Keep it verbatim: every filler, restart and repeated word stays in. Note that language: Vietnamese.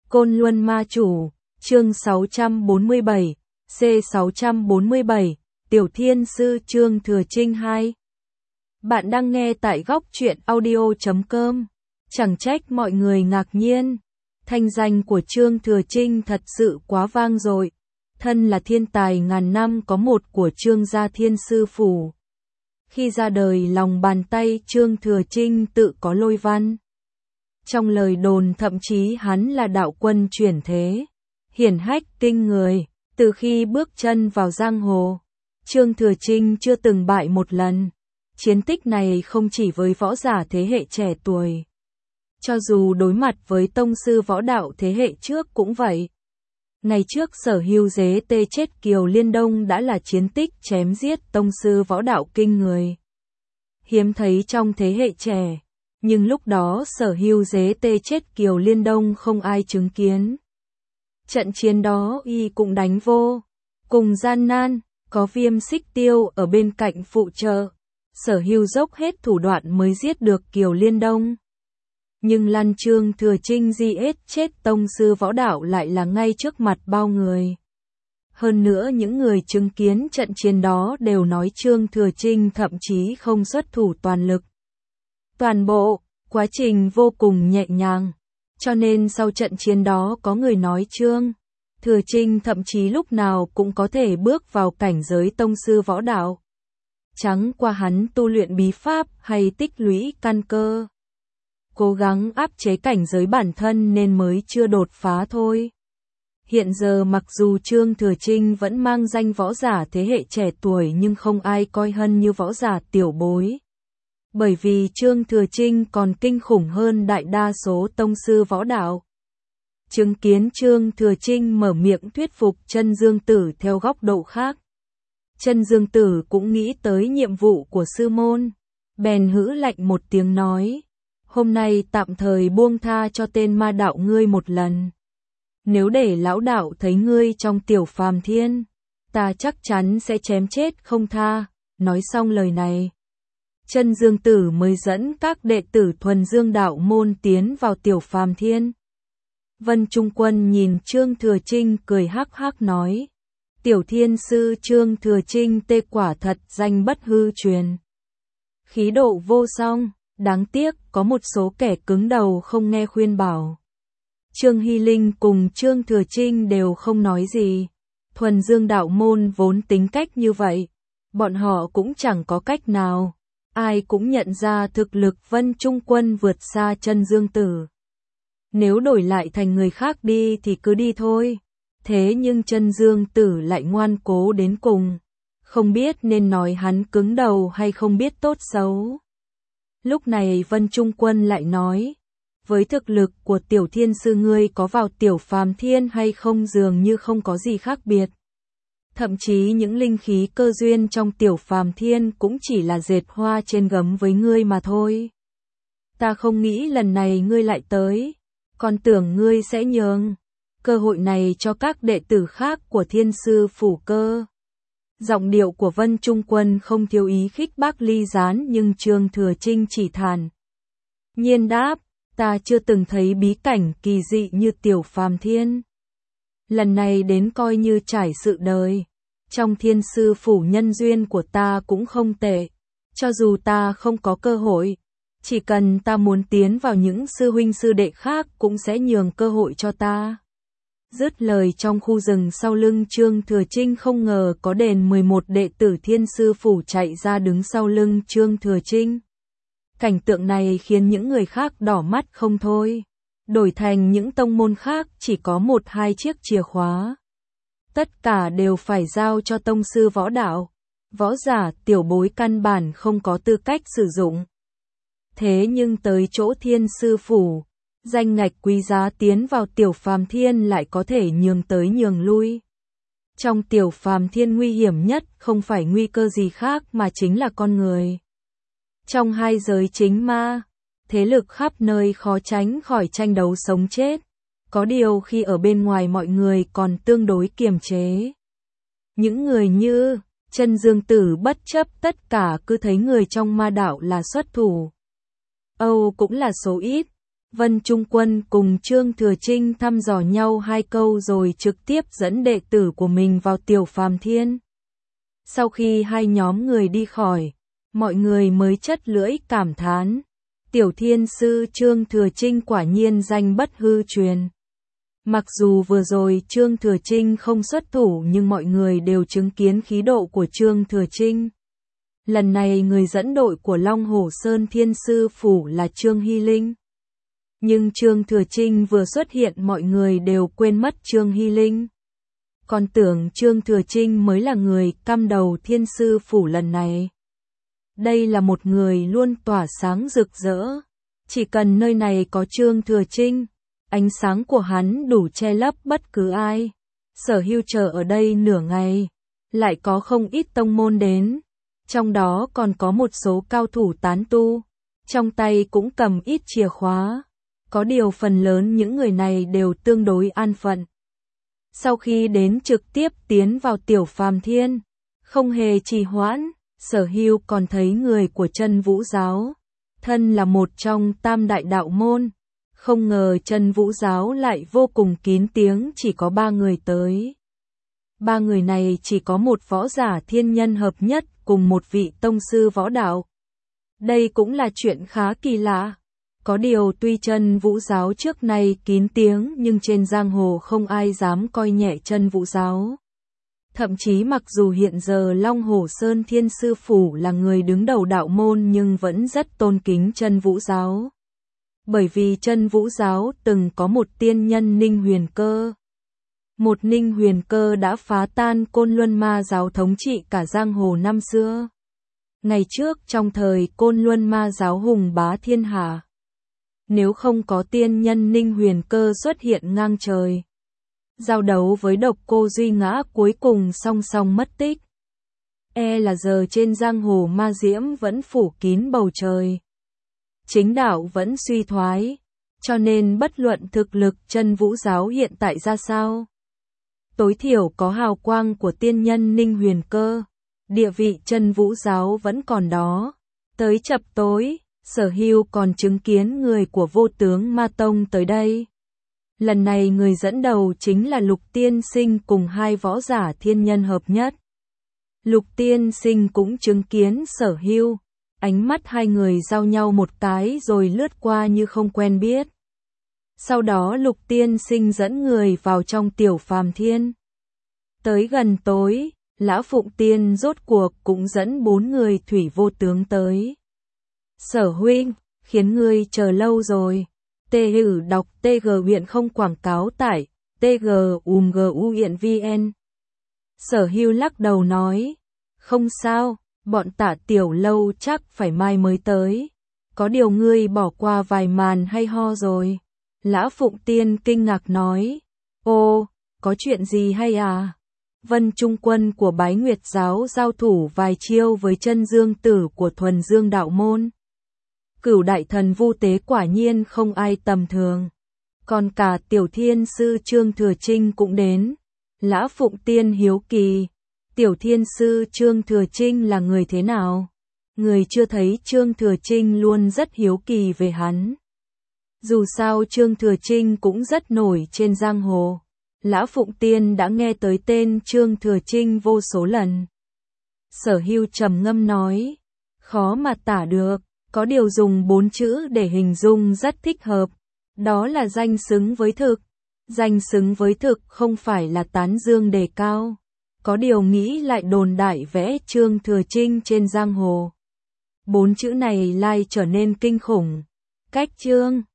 Côn Luân Ma Chủ, chương sáu trăm bốn mươi bảy, C sáu trăm bốn mươi bảy, Tiểu Thiên Sư Trương Thừa Trinh hai. Bạn đang nghe tại góc truyện audio chấm com. Chẳng trách mọi người ngạc nhiên. Thanh danh của Trương Thừa Trinh thật sự quá vang dội. Thân là thiên tài ngàn năm có một của Trương gia Thiên Sư Phủ. Khi ra đời lòng bàn tay Trương Thừa Trinh tự có lôi văn. Trong lời đồn thậm chí hắn là đạo quân chuyển thế, hiển hách kinh người. Từ khi bước chân vào giang hồ, Trương Thừa Trinh chưa từng bại một lần. Chiến tích này không chỉ với võ giả thế hệ trẻ tuổi, cho dù đối mặt với tông sư võ đạo thế hệ trước cũng vậy. Ngày trước Sở Hưu Dế tê chết Kiều Liên Đông đã là chiến tích chém giết tông sư võ đạo kinh người, hiếm thấy trong thế hệ trẻ. Nhưng lúc đó Sở Hưu Dế tê chết Kiều Liên Đông không ai chứng kiến. Trận chiến đó y cũng đánh vô cùng gian nan, có Viêm Xích Tiêu ở bên cạnh phụ trợ. Sở Hưu dốc hết thủ đoạn mới giết được Kiều Liên Đông. Nhưng lăn Trương Thừa Trinh giết chết tông sư võ đạo lại là ngay trước mặt bao người. Hơn nữa những người chứng kiến trận chiến đó đều nói Trương Thừa Trinh thậm chí không xuất thủ toàn lực. Toàn bộ quá trình vô cùng nhẹ nhàng, cho nên sau trận chiến đó có người nói Trương Thừa Trinh thậm chí lúc nào cũng có thể bước vào cảnh giới tông sư võ đạo. Chẳng qua hắn tu luyện bí pháp hay tích lũy căn cơ, cố gắng áp chế cảnh giới bản thân nên mới chưa đột phá thôi. Hiện giờ mặc dù Trương Thừa Trinh vẫn mang danh võ giả thế hệ trẻ tuổi nhưng không ai coi hân như võ giả tiểu bối. Bởi vì Trương Thừa Trinh còn kinh khủng hơn đại đa số tông sư võ đạo. Chứng kiến Trương Thừa Trinh mở miệng thuyết phục Chân Dương Tử theo góc độ khác, Chân Dương Tử cũng nghĩ tới nhiệm vụ của sư môn, bèn hử lạnh một tiếng nói: hôm nay tạm thời buông tha cho tên ma đạo ngươi một lần. Nếu để lão đạo thấy ngươi trong tiểu phàm thiên, ta chắc chắn sẽ chém chết không tha. Nói xong lời này, Chân Dương Tử mới dẫn các đệ tử thuần dương đạo môn tiến vào tiểu phàm thiên. Vân Trung Quân nhìn Trương Thừa Trinh cười hắc hắc nói: Tiểu Thiên Sư Trương Thừa Trinh tê quả thật danh bất hư truyền, khí độ vô song, đáng tiếc có một số kẻ cứng đầu không nghe khuyên bảo. Trương Hy Linh cùng Trương Thừa Trinh đều không nói gì. Thuần dương đạo môn vốn tính cách như vậy, bọn họ cũng chẳng có cách nào. Ai cũng nhận ra thực lực Vân Trung Quân vượt xa Chân Dương Tử. Nếu đổi lại thành người khác đi thì cứ đi thôi. Thế nhưng Chân Dương Tử lại ngoan cố đến cùng. Không biết nên nói hắn cứng đầu hay không biết tốt xấu. Lúc này Vân Trung Quân lại nói: với thực lực của Tiểu Thiên Sư ngươi có vào tiểu phàm thiên hay không dường như không có gì khác biệt. Thậm chí những linh khí cơ duyên trong tiểu phàm thiên cũng chỉ là dệt hoa trên gấm với ngươi mà thôi. Ta không nghĩ lần này ngươi lại tới, còn tưởng ngươi sẽ nhường cơ hội này cho các đệ tử khác của Thiên Sư Phủ cơ. Giọng điệu của Vân Trung Quân không thiếu ý khích bác ly gián, nhưng Trương Thừa Trinh chỉ thản nhiên đáp: ta chưa từng thấy bí cảnh kỳ dị như tiểu phàm thiên. Lần này đến coi như trải sự đời. Trong Thiên Sư Phủ nhân duyên của ta cũng không tệ. Cho dù ta không có cơ hội, chỉ cần ta muốn tiến vào những sư huynh sư đệ khác cũng sẽ nhường cơ hội cho ta. Dứt lời trong khu rừng sau lưng Trương Thừa Trinh không ngờ có đền mười một đệ tử Thiên Sư Phủ chạy ra đứng sau lưng Trương Thừa Trinh. Cảnh tượng này khiến những người khác đỏ mắt không thôi. Đổi thành những tông môn khác chỉ có một hai chiếc chìa khóa. Tất cả đều phải giao cho tông sư võ đạo. Võ giả tiểu bối căn bản không có tư cách sử dụng. Thế nhưng tới chỗ Thiên Sư Phủ, danh ngạch quý giá tiến vào tiểu phàm thiên lại có thể nhường tới nhường lui. Trong tiểu phàm thiên nguy hiểm nhất không phải nguy cơ gì khác mà chính là con người. Trong hai giới chính ma, thế lực khắp nơi khó tránh khỏi tranh đấu sống chết. Có điều khi ở bên ngoài mọi người còn tương đối kiềm chế. Những người như Chân Dương Tử bất chấp tất cả cứ thấy người trong ma đạo là xuất thủ. Âu cũng là số ít. Vân Trung Quân cùng Trương Thừa Trinh thăm dò nhau hai câu rồi trực tiếp dẫn đệ tử của mình vào Tiểu Phàm Thiên. Sau khi hai nhóm người đi khỏi, mọi người mới chất lưỡi cảm thán. Tiểu Thiên Sư Trương Thừa Trinh quả nhiên danh bất hư truyền. Mặc dù vừa rồi Trương Thừa Trinh không xuất thủ nhưng mọi người đều chứng kiến khí độ của Trương Thừa Trinh. Lần này người dẫn đội của Long Hổ Sơn Thiên Sư Phủ là Trương Hy Linh. Nhưng Trương Thừa Trinh vừa xuất hiện mọi người đều quên mất Trương Hy Linh. Còn tưởng Trương Thừa Trinh mới là người căm đầu Thiên Sư Phủ lần này. Đây là một người luôn tỏa sáng rực rỡ. Chỉ cần nơi này có Trương Thừa Trinh, ánh sáng của hắn đủ che lấp bất cứ ai. Sở Hưu chờ ở đây nửa ngày, lại có không ít tông môn đến. Trong đó còn có một số cao thủ tán tu, trong tay cũng cầm ít chìa khóa. Có điều phần lớn những người này đều tương đối an phận. Sau khi đến trực tiếp tiến vào Tiểu Phàm Thiên, không hề trì hoãn, Sở Hưu còn thấy người của Chân Vũ Giáo, thân là một trong tam đại đạo môn. Không ngờ Chân Vũ Giáo lại vô cùng kín tiếng, chỉ có ba người tới. Ba người này chỉ có một võ giả thiên nhân hợp nhất cùng một vị tông sư võ đạo. Đây cũng là chuyện khá kỳ lạ. Có điều tuy Chân Vũ Giáo trước nay kín tiếng nhưng trên giang hồ không ai dám coi nhẹ Chân Vũ Giáo. Thậm chí mặc dù hiện giờ Long Hổ Sơn Thiên Sư Phủ là người đứng đầu đạo môn nhưng vẫn rất tôn kính Chân Vũ Giáo. Bởi vì Chân Vũ Giáo từng có một tiên nhân Ninh Huyền Cơ. Một Ninh Huyền Cơ đã phá tan Côn Luân Ma Giáo thống trị cả giang hồ năm xưa. Ngày trước trong thời Côn Luân Ma Giáo hùng bá thiên hạ. Nếu không có tiên nhân Ninh Huyền Cơ xuất hiện ngang trời, giao đấu với Độc Cô Duy Ngã cuối cùng song song mất tích. E là giờ trên giang hồ ma diễm vẫn phủ kín bầu trời. Chính đạo vẫn suy thoái, cho nên bất luận thực lực Chân Vũ Giáo hiện tại ra sao, tối thiểu có hào quang của tiên nhân Ninh Huyền Cơ, địa vị Chân Vũ Giáo vẫn còn đó. Tới chập tối, Sở Hưu còn chứng kiến người của Vô Tướng Ma Tông tới đây. Lần này người dẫn đầu chính là Lục Tiên Sinh cùng hai võ giả thiên nhân hợp nhất. Lục Tiên Sinh cũng chứng kiến Sở Hưu, ánh mắt hai người giao nhau một cái rồi lướt qua như không quen biết. Sau đó Lục Tiên Sinh dẫn người vào trong Tiểu Phàm Thiên. Tới gần tối, Lã Phụng Tiên rốt cuộc cũng dẫn bốn người Thủy Vô Tướng tới. Sở huynh, khiến ngươi chờ lâu rồi. Tê hử đọc tê giê huyện không quảng cáo tại tê giê u em giê u hiện vn. Sở Hưu lắc đầu nói, không sao, bọn Tạ Tiểu Lâu chắc phải mai mới tới. Có điều ngươi bỏ qua vài màn hay ho rồi. Lã Phụng Tiên kinh ngạc nói, ô, có chuyện gì hay à? Vân Trung Quân của Bái Nguyệt Giáo giao thủ vài chiêu với Chân Dương Tử của Thuần Dương Đạo Môn. Cửu đại thần Vu Tế quả nhiên không ai tầm thường. Còn cả Tiểu Thiên Sư Trương Thừa Trinh cũng đến. Lã Phụng Tiên hiếu kỳ, Tiểu Thiên Sư Trương Thừa Trinh là người thế nào? Người chưa thấy Trương Thừa Trinh luôn rất hiếu kỳ về hắn. Dù sao Trương Thừa Trinh cũng rất nổi trên giang hồ. Lã Phụng Tiên đã nghe tới tên Trương Thừa Trinh vô số lần. Sở Hưu trầm ngâm nói, khó mà tả được, có điều dùng bốn chữ để hình dung rất thích hợp. Đó là danh xứng với thực. Danh xứng với thực không phải là tán dương đề cao. Có điều nghĩ lại đồn đại vẽ Trương Thừa Trinh trên giang hồ. Bốn chữ này lai trở nên kinh khủng. Cách Trương